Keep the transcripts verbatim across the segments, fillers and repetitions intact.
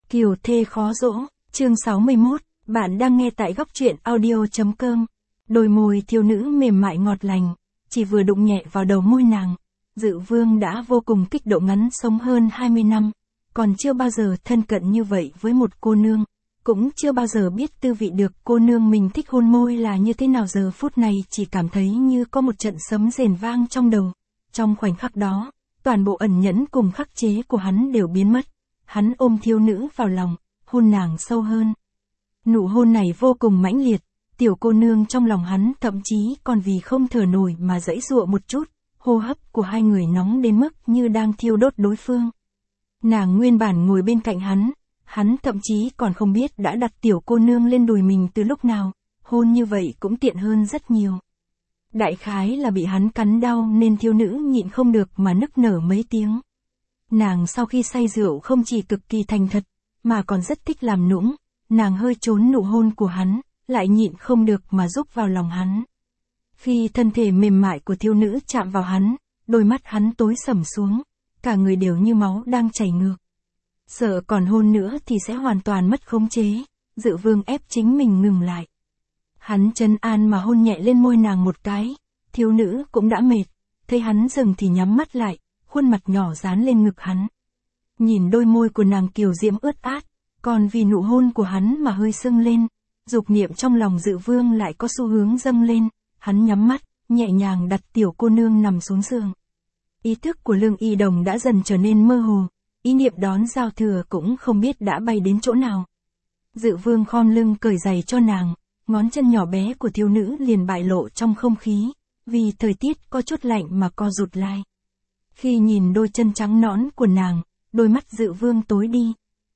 Kiều thê khó dỗ, chương sáu mươi mốt, bạn đang nghe tại góc truyện audio.com. Đôi môi thiếu nữ mềm mại ngọt lành, chỉ vừa đụng nhẹ vào đầu môi nàng, Dự Vương đã vô cùng kích động. Ngắn sống hơn hai mươi năm, còn chưa bao giờ thân cận như vậy với một cô nương, cũng chưa bao giờ biết tư vị được cô nương mình thích hôn môi là như thế nào. Giờ phút này chỉ cảm thấy như có một trận sấm rền vang trong đầu. Trong khoảnh khắc đó, toàn bộ ẩn nhẫn cùng khắc chế của hắn đều biến mất. Hắn ôm thiếu nữ vào lòng, hôn nàng sâu hơn. Nụ hôn này vô cùng mãnh liệt, tiểu cô nương trong lòng hắn thậm chí còn vì không thở nổi mà giãy giụa một chút, hô hấp của hai người nóng đến mức như đang thiêu đốt đối phương. Nàng nguyên bản ngồi bên cạnh hắn, hắn thậm chí còn không biết đã đặt tiểu cô nương lên đùi mình từ lúc nào, hôn như vậy cũng tiện hơn rất nhiều. Đại khái là bị hắn cắn đau nên thiếu nữ nhịn không được mà nức nở mấy tiếng. Nàng sau khi say rượu không chỉ cực kỳ thành thật, mà còn rất thích làm nũng, nàng hơi trốn nụ hôn của hắn, lại nhịn không được mà rúc vào lòng hắn. Khi thân thể mềm mại của thiếu nữ chạm vào hắn, đôi mắt hắn tối sầm xuống, cả người đều như máu đang chảy ngược. Sợ còn hôn nữa thì sẽ hoàn toàn mất khống chế, Dự Vương ép chính mình ngừng lại. Hắn trấn an mà hôn nhẹ lên môi nàng một cái, thiếu nữ cũng đã mệt, thấy hắn dừng thì nhắm mắt lại, khuôn mặt nhỏ dán lên ngực hắn. Nhìn đôi môi của nàng kiều diễm ướt át, còn vì nụ hôn của hắn mà hơi sưng lên, dục niệm trong lòng Dự Vương lại có xu hướng dâng lên, hắn nhắm mắt, nhẹ nhàng đặt tiểu cô nương nằm xuống giường. Ý thức của Lương Y Đồng đã dần trở nên mơ hồ, ý niệm đón giao thừa cũng không biết đã bay đến chỗ nào. Dự Vương khom lưng cởi giày cho nàng, ngón chân nhỏ bé của thiếu nữ liền bại lộ trong không khí, vì thời tiết có chút lạnh mà co rụt lại. Khi nhìn đôi chân trắng nõn của nàng, đôi mắt Dự Vương tối đi.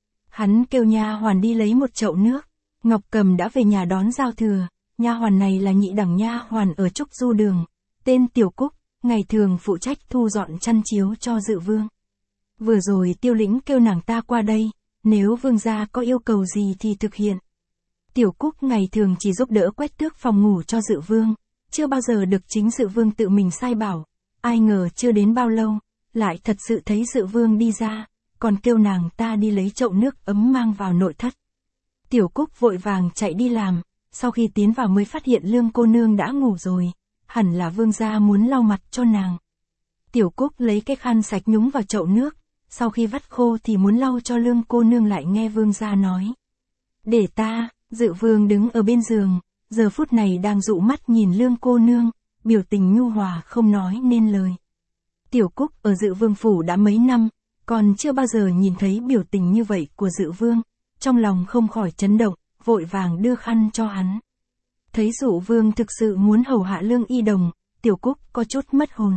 Hắn kêu nha hoàn đi lấy một chậu nước. Ngọc Cầm đã về nhà đón giao thừa, nha hoàn này là nhị đẳng nha hoàn ở Trúc Du Đường, tên Tiểu Cúc, ngày thường phụ trách thu dọn chăn chiếu cho Dự Vương. Vừa rồi Tiêu Lĩnh kêu nàng ta qua đây, nếu vương gia có yêu cầu gì thì thực hiện. Tiểu Cúc ngày thường chỉ giúp đỡ quét tước phòng ngủ cho Dự Vương, chưa bao giờ được chính Dự Vương tự mình sai bảo. Ai ngờ chưa đến bao lâu, lại thật sự thấy Dự Vương đi ra, còn kêu nàng ta đi lấy chậu nước ấm mang vào nội thất. Tiểu Cúc vội vàng chạy đi làm, sau khi tiến vào mới phát hiện Lương cô nương đã ngủ rồi, hẳn là vương gia muốn lau mặt cho nàng. Tiểu Cúc lấy cái khăn sạch nhúng vào chậu nước, sau khi vắt khô thì muốn lau cho Lương cô nương, lại nghe vương gia nói: "Để ta." Dự Vương đứng ở bên giường, giờ phút này đang dụ mắt nhìn Lương cô nương, biểu tình nhu hòa không nói nên lời. Tiểu Cúc ở Dự Vương phủ đã mấy năm, còn chưa bao giờ nhìn thấy biểu tình như vậy của Dự Vương, trong lòng không khỏi chấn động, vội vàng đưa khăn cho hắn. Thấy Dụ Vương thực sự muốn hầu hạ Lương Y Đồng, Tiểu Cúc có chút mất hồn.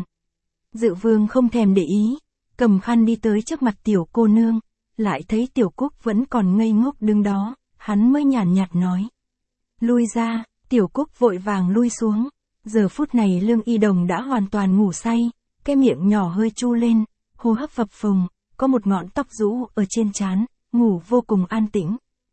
Dự Vương không thèm để ý, cầm khăn đi tới trước mặt tiểu cô nương, lại thấy Tiểu Cúc vẫn còn ngây ngốc đứng đó, hắn mới nhàn nhạt nói: "Lui ra." Tiểu Cúc vội vàng lui xuống. Giờ phút này Lương Y Đồng đã hoàn toàn ngủ say, cái miệng nhỏ hơi chu lên, hô hấp phập phồng, có một ngọn tóc rũ ở trên trán, ngủ vô cùng an tĩnh.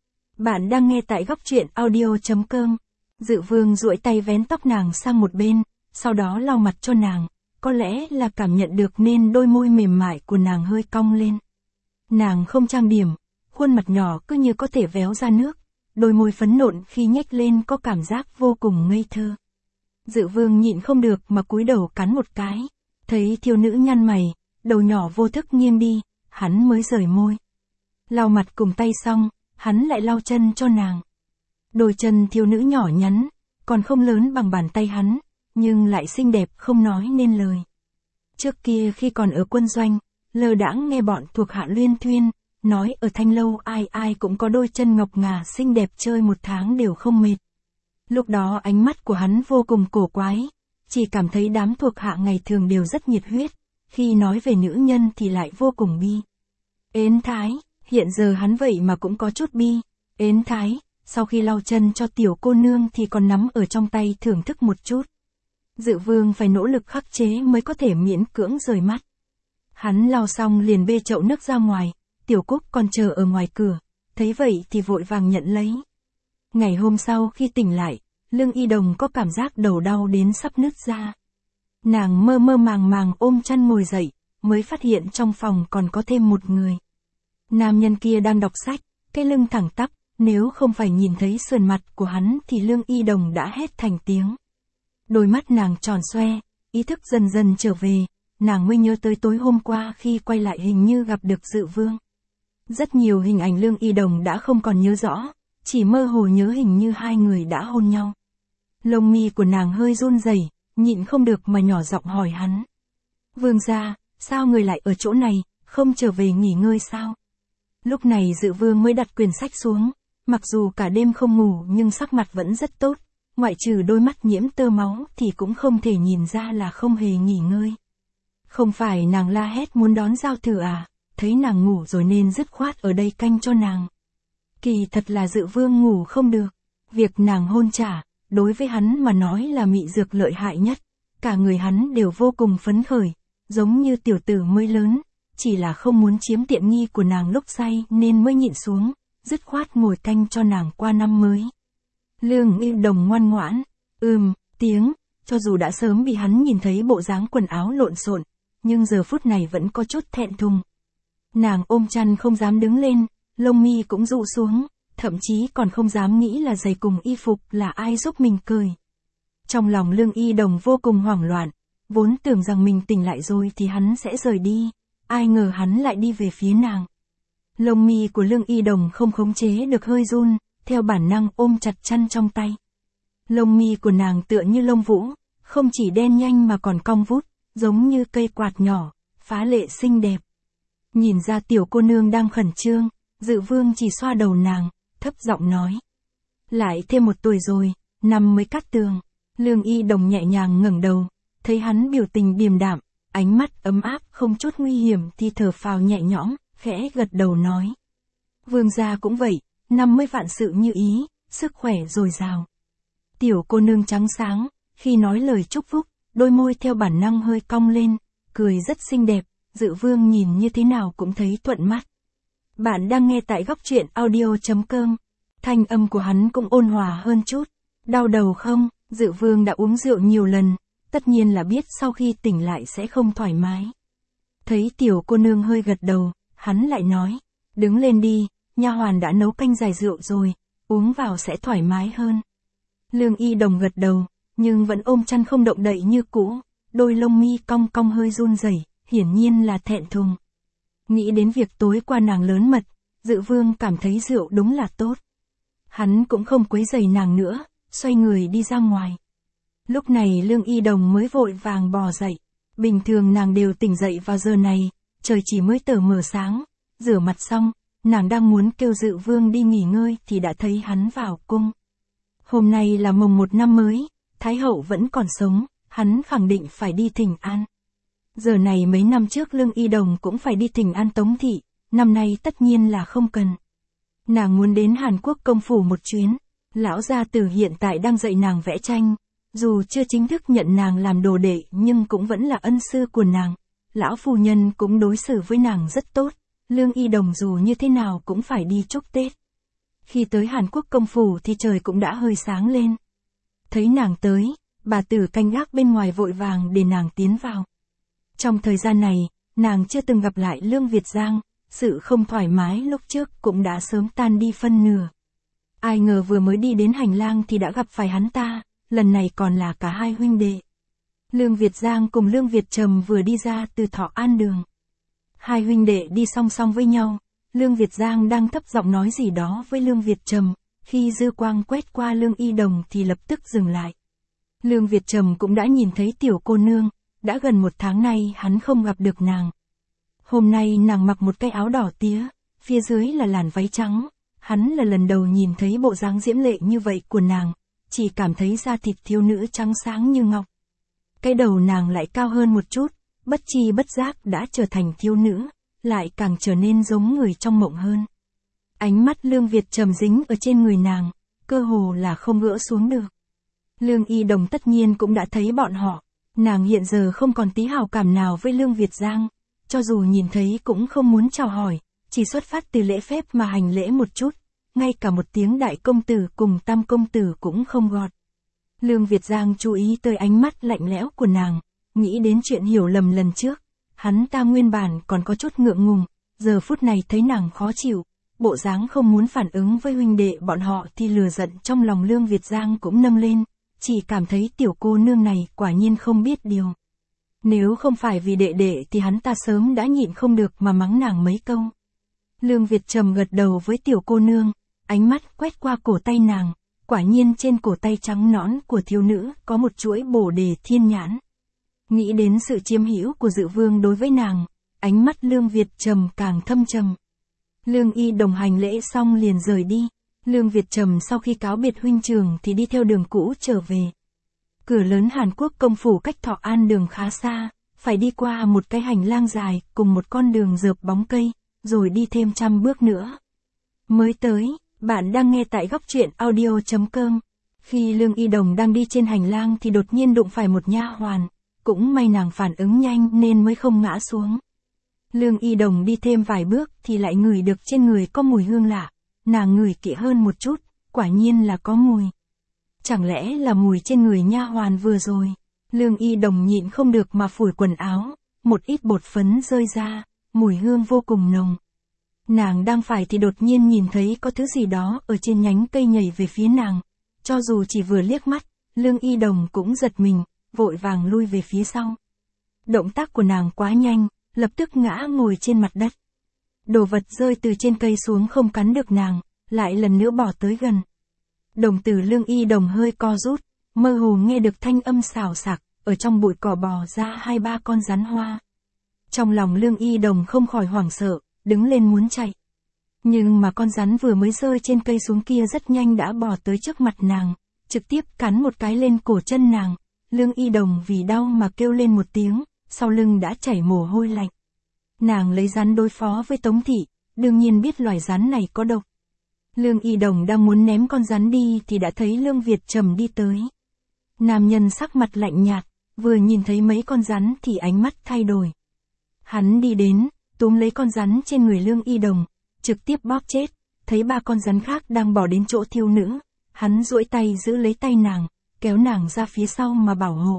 Bạn đang nghe tại góc truyện audio.com. Dự Vương duỗi tay vén tóc nàng sang một bên, sau đó lau mặt cho nàng, có lẽ là cảm nhận được nên đôi môi mềm mại của nàng hơi cong lên. Nàng không trang điểm, khuôn mặt nhỏ cứ như có thể véo ra nước, đôi môi phấn nộn khi nhếch lên có cảm giác vô cùng ngây thơ. Dự Vương nhịn không được mà cúi đầu cắn một cái, thấy thiếu nữ nhăn mày, đầu nhỏ vô thức nghiêng đi, hắn mới rời môi. Lau mặt cùng tay xong, hắn lại lau chân cho nàng. Đôi chân thiếu nữ nhỏ nhắn, còn không lớn bằng bàn tay hắn, nhưng lại xinh đẹp không nói nên lời. Trước kia khi còn ở quân doanh, lơ đãng nghe bọn thuộc hạ luyên thuyên, nói ở Thanh Lâu ai ai cũng có đôi chân ngọc ngà xinh đẹp chơi một tháng đều không mệt. Lúc đó ánh mắt của hắn vô cùng cổ quái, chỉ cảm thấy đám thuộc hạ ngày thường đều rất nhiệt huyết, khi nói về nữ nhân thì lại vô cùng bi. Ến thái, hiện giờ hắn vậy mà cũng có chút bi. Ến thái, sau khi lau chân cho tiểu cô nương thì còn nắm ở trong tay thưởng thức một chút. Dự Vương phải nỗ lực khắc chế mới có thể miễn cưỡng rời mắt. Hắn lau xong liền bê chậu nước ra ngoài, Tiểu Cúc còn chờ ở ngoài cửa, thấy vậy thì vội vàng nhận lấy. Ngày hôm sau khi tỉnh lại, Lương Y Đồng có cảm giác đầu đau đến sắp nứt ra. Nàng mơ mơ màng màng ôm chăn ngồi dậy, mới phát hiện trong phòng còn có thêm một người. Nam nhân kia đang đọc sách, cái lưng thẳng tắp, nếu không phải nhìn thấy sườn mặt của hắn thì Lương Y Đồng đã hét thành tiếng. Đôi mắt nàng tròn xoe, ý thức dần dần trở về, nàng mới nhớ tới tối hôm qua khi quay lại hình như gặp được Dự Vương. Rất nhiều hình ảnh Lương Y Đồng đã không còn nhớ rõ, chỉ mơ hồ nhớ hình như hai người đã hôn nhau. Lông mi của nàng hơi run rẩy, nhịn không được mà nhỏ giọng hỏi hắn. Vương gia, sao người lại ở chỗ này, không trở về nghỉ ngơi sao? Lúc này Dự Vương mới đặt quyển sách xuống, mặc dù cả đêm không ngủ nhưng sắc mặt vẫn rất tốt, ngoại trừ đôi mắt nhiễm tơ máu thì cũng không thể nhìn ra là không hề nghỉ ngơi. Không phải nàng la hét muốn đón giao thừa à, thấy nàng ngủ rồi nên dứt khoát ở đây canh cho nàng. Kỳ thật là Dự Vương ngủ không được, việc nàng hôn trả, đối với hắn mà nói là mị dược lợi hại nhất, cả người hắn đều vô cùng phấn khởi, giống như tiểu tử mới lớn, chỉ là không muốn chiếm tiện nghi của nàng lúc say nên mới nhịn xuống, dứt khoát ngồi canh cho nàng qua năm mới. Lương Y Đồng ngoan ngoãn, ừm, tiếng, cho dù đã sớm bị hắn nhìn thấy bộ dáng quần áo lộn xộn, nhưng giờ phút này vẫn có chút thẹn thùng. Nàng ôm chăn không dám đứng lên, lông mi cũng rụ xuống, thậm chí còn không dám nghĩ là giày cùng y phục là ai giúp mình cởi. Trong lòng Lương Y Đồng vô cùng hoảng loạn, vốn tưởng rằng mình tỉnh lại rồi thì hắn sẽ rời đi, ai ngờ hắn lại đi về phía nàng. Lông mi của Lương Y Đồng không khống chế được hơi run, theo bản năng ôm chặt chăn trong tay. Lông mi của nàng tựa như lông vũ, không chỉ đen nhanh mà còn cong vút, giống như cây quạt nhỏ, phá lệ xinh đẹp. Nhìn ra tiểu cô nương đang khẩn trương, Dự Vương chỉ xoa đầu nàng, thấp giọng nói. Lại thêm một tuổi rồi, năm mới cắt tường. Lương Y Đồng nhẹ nhàng ngẩng đầu, thấy hắn biểu tình điềm đạm, ánh mắt ấm áp không chút nguy hiểm thì thở phào nhẹ nhõm, khẽ gật đầu nói. Vương gia cũng vậy, năm mới vạn sự như ý, sức khỏe dồi dào. Tiểu cô nương trắng sáng, khi nói lời chúc phúc, đôi môi theo bản năng hơi cong lên, cười rất xinh đẹp, Dự Vương nhìn như thế nào cũng thấy thuận mắt. Bạn đang nghe tại góc truyện audio chấm com, thanh âm của hắn cũng ôn hòa hơn chút. Đau đầu không? Dự Vương đã uống rượu nhiều lần, tất nhiên là biết sau khi tỉnh lại sẽ không thoải mái. Thấy tiểu cô nương hơi gật đầu, hắn lại nói, đứng lên đi, nha hoàn đã nấu canh giải rượu rồi, uống vào sẽ thoải mái hơn. Lương Y Đồng gật đầu, nhưng vẫn ôm chăn không động đậy như cũ, đôi lông mi cong cong hơi run rẩy, hiển nhiên là thẹn thùng. Nghĩ đến việc tối qua nàng lớn mật, Dự Vương cảm thấy rượu đúng là tốt. Hắn cũng không quấy rầy nàng nữa, xoay người đi ra ngoài. Lúc này Lương Y Đồng mới vội vàng bò dậy. Bình thường nàng đều tỉnh dậy vào giờ này, trời chỉ mới tờ mờ sáng, rửa mặt xong, nàng đang muốn kêu Dự Vương đi nghỉ ngơi thì đã thấy hắn vào cung. Hôm nay là mồng một năm mới, Thái hậu vẫn còn sống, hắn khẳng định phải đi thỉnh an. Giờ này mấy năm trước Lương Y Đồng cũng phải đi thỉnh an Tống thị, năm nay tất nhiên là không cần. Nàng muốn đến Hàn Quốc công phủ một chuyến, lão gia tử hiện tại đang dạy nàng vẽ tranh, dù chưa chính thức nhận nàng làm đồ đệ nhưng cũng vẫn là ân sư của nàng, lão phu nhân cũng đối xử với nàng rất tốt, Lương Y Đồng dù như thế nào cũng phải đi chúc Tết. Khi tới Hàn Quốc công phủ thì trời cũng đã hơi sáng lên. Thấy nàng tới, bà tử canh gác bên ngoài vội vàng để nàng tiến vào. Trong thời gian này, nàng chưa từng gặp lại Lương Việt Giang, sự không thoải mái lúc trước cũng đã sớm tan đi phân nửa. Ai ngờ vừa mới đi đến hành lang thì đã gặp phải hắn ta, lần này còn là cả hai huynh đệ. Lương Việt Giang cùng Lương Việt Trầm vừa đi ra từ Thọ An Đường. Hai huynh đệ đi song song với nhau, Lương Việt Giang đang thấp giọng nói gì đó với Lương Việt Trầm, khi dư quang quét qua Lương Y Đồng thì lập tức dừng lại. Lương Việt Trầm cũng đã nhìn thấy tiểu cô nương, đã gần một tháng nay hắn không gặp được nàng. Hôm nay nàng mặc một cái áo đỏ tía, phía dưới là làn váy trắng, hắn là lần đầu nhìn thấy bộ dáng diễm lệ như vậy của nàng, chỉ cảm thấy da thịt thiếu nữ trắng sáng như ngọc. Cái đầu nàng lại cao hơn một chút, bất chi bất giác đã trở thành thiếu nữ, lại càng trở nên giống người trong mộng hơn. Ánh mắt Lương Việt Trầm dính ở trên người nàng, cơ hồ là không gỡ xuống được. Lương Y Đồng tất nhiên cũng đã thấy bọn họ, nàng hiện giờ không còn tí hào cảm nào với Lương Việt Giang, cho dù nhìn thấy cũng không muốn chào hỏi, chỉ xuất phát từ lễ phép mà hành lễ một chút, ngay cả một tiếng đại công tử cùng tam công tử cũng không gọi. Lương Việt Giang chú ý tới ánh mắt lạnh lẽo của nàng, nghĩ đến chuyện hiểu lầm lần trước, hắn ta nguyên bản còn có chút ngượng ngùng, giờ phút này thấy nàng khó chịu, bộ dáng không muốn phản ứng với huynh đệ bọn họ thì lừa giận trong lòng Lương Việt Giang cũng nâng lên, chỉ cảm thấy tiểu cô nương này quả nhiên không biết điều. Nếu không phải vì đệ đệ thì hắn ta sớm đã nhịn không được mà mắng nàng mấy câu. Lương Việt trầm gật đầu với tiểu cô nương, ánh mắt quét qua cổ tay nàng, quả nhiên trên cổ tay trắng nõn của thiếu nữ có một chuỗi bổ đề thiên nhãn. Nghĩ đến sự chiếm hữu của Dự Vương đối với nàng, ánh mắt Lương Việt trầm càng thâm trầm. Lương Y Đồng hành lễ xong liền rời đi. Lương Việt trầm sau khi cáo biệt huynh trường thì đi theo đường cũ trở về. Cửa lớn Hàn Quốc công phủ cách Thọ An đường khá xa, phải đi qua một cái hành lang dài cùng một con đường rợp bóng cây, rồi đi thêm trăm bước nữa. Mới tới, bạn đang nghe tại góc truyện audio chấm com. Khi Lương Y Đồng đang đi trên hành lang thì đột nhiên đụng phải một nha hoàn, cũng may nàng phản ứng nhanh nên mới không ngã xuống. Lương Y Đồng đi thêm vài bước thì lại ngửi được trên người có mùi hương lạ, nàng ngửi kỹ hơn một chút, quả nhiên là có mùi. Chẳng lẽ là mùi trên người nha hoàn vừa rồi? Lương Y Đồng nhịn không được mà phủi quần áo, một ít bột phấn rơi ra, mùi hương vô cùng nồng. Nàng đang phải thì đột nhiên nhìn thấy có thứ gì đó ở trên nhánh cây nhảy về phía nàng. Cho dù chỉ vừa liếc mắt, Lương Y Đồng cũng giật mình, vội vàng lui về phía sau. Động tác của nàng quá nhanh, lập tức ngã ngồi trên mặt đất. Đồ vật rơi từ trên cây xuống không cắn được nàng, lại lần nữa bỏ tới gần. Đồng tử Lương Y Đồng hơi co rút, mơ hồ nghe được thanh âm xào xạc, ở trong bụi cỏ bò ra hai ba con rắn hoa. Trong lòng Lương Y Đồng không khỏi hoảng sợ, đứng lên muốn chạy. Nhưng mà con rắn vừa mới rơi trên cây xuống kia rất nhanh đã bò tới trước mặt nàng, trực tiếp cắn một cái lên cổ chân nàng. Lương Y Đồng vì đau mà kêu lên một tiếng, sau lưng đã chảy mồ hôi lạnh. Nàng lấy rắn đối phó với Tống Thị, đương nhiên biết loài rắn này có độc. Lương Y Đồng đang muốn ném con rắn đi thì đã thấy Lương Việt trầm đi tới. Nam nhân sắc mặt lạnh nhạt, vừa nhìn thấy mấy con rắn thì ánh mắt thay đổi. Hắn đi đến, túm lấy con rắn trên người Lương Y Đồng, trực tiếp bóp chết, thấy ba con rắn khác đang bỏ đến chỗ thiếu nữ, hắn duỗi tay giữ lấy tay nàng, kéo nàng ra phía sau mà bảo hộ.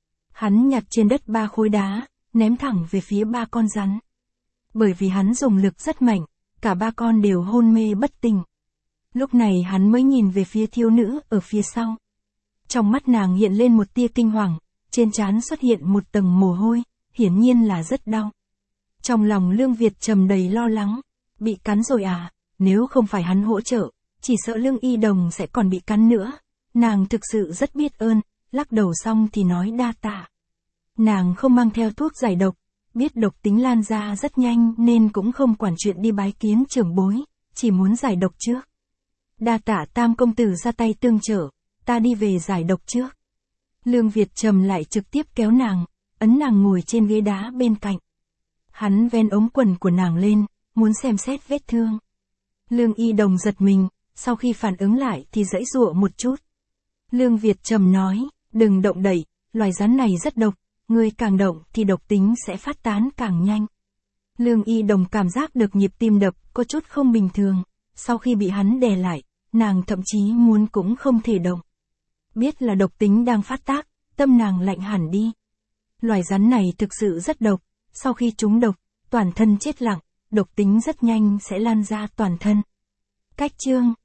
Hắn nhặt trên đất ba khối đá, ném thẳng về phía ba con rắn. Bởi vì hắn dùng lực rất mạnh, cả ba con đều hôn mê bất tỉnh. Lúc này hắn mới nhìn về phía thiếu nữ ở phía sau. Trong mắt nàng hiện lên một tia kinh hoàng, trên trán xuất hiện một tầng mồ hôi, hiển nhiên là rất đau. Trong lòng Lương Việt trầm đầy lo lắng, bị cắn rồi à, nếu không phải hắn hỗ trợ, chỉ sợ Lương Y Đồng sẽ còn bị cắn nữa. Nàng thực sự rất biết ơn, lắc đầu xong thì nói đa tạ. Nàng không mang theo thuốc giải độc, biết độc tính lan ra rất nhanh nên cũng không quản chuyện đi bái kiến trưởng bối, chỉ muốn giải độc trước. Đa tạ Tam công tử ra tay tương trợ, ta đi về giải độc trước. Lương Việt trầm lại trực tiếp kéo nàng, ấn nàng ngồi trên ghế đá bên cạnh. Hắn ven ống quần của nàng lên, muốn xem xét vết thương. Lương Y Đồng giật mình, sau khi phản ứng lại thì giãy giụa một chút. Lương Việt trầm nói, đừng động đậy, loài rắn này rất độc, người càng động thì độc tính sẽ phát tán càng nhanh. Lương Y Đồng cảm giác được nhịp tim đập có chút không bình thường, sau khi bị hắn đè lại, nàng thậm chí muốn cũng không thể động. Biết là độc tính đang phát tác, tâm nàng lạnh hẳn đi. Loài rắn này thực sự rất độc, sau khi trúng độc, toàn thân chết lặng, độc tính rất nhanh sẽ lan ra toàn thân. Cách chương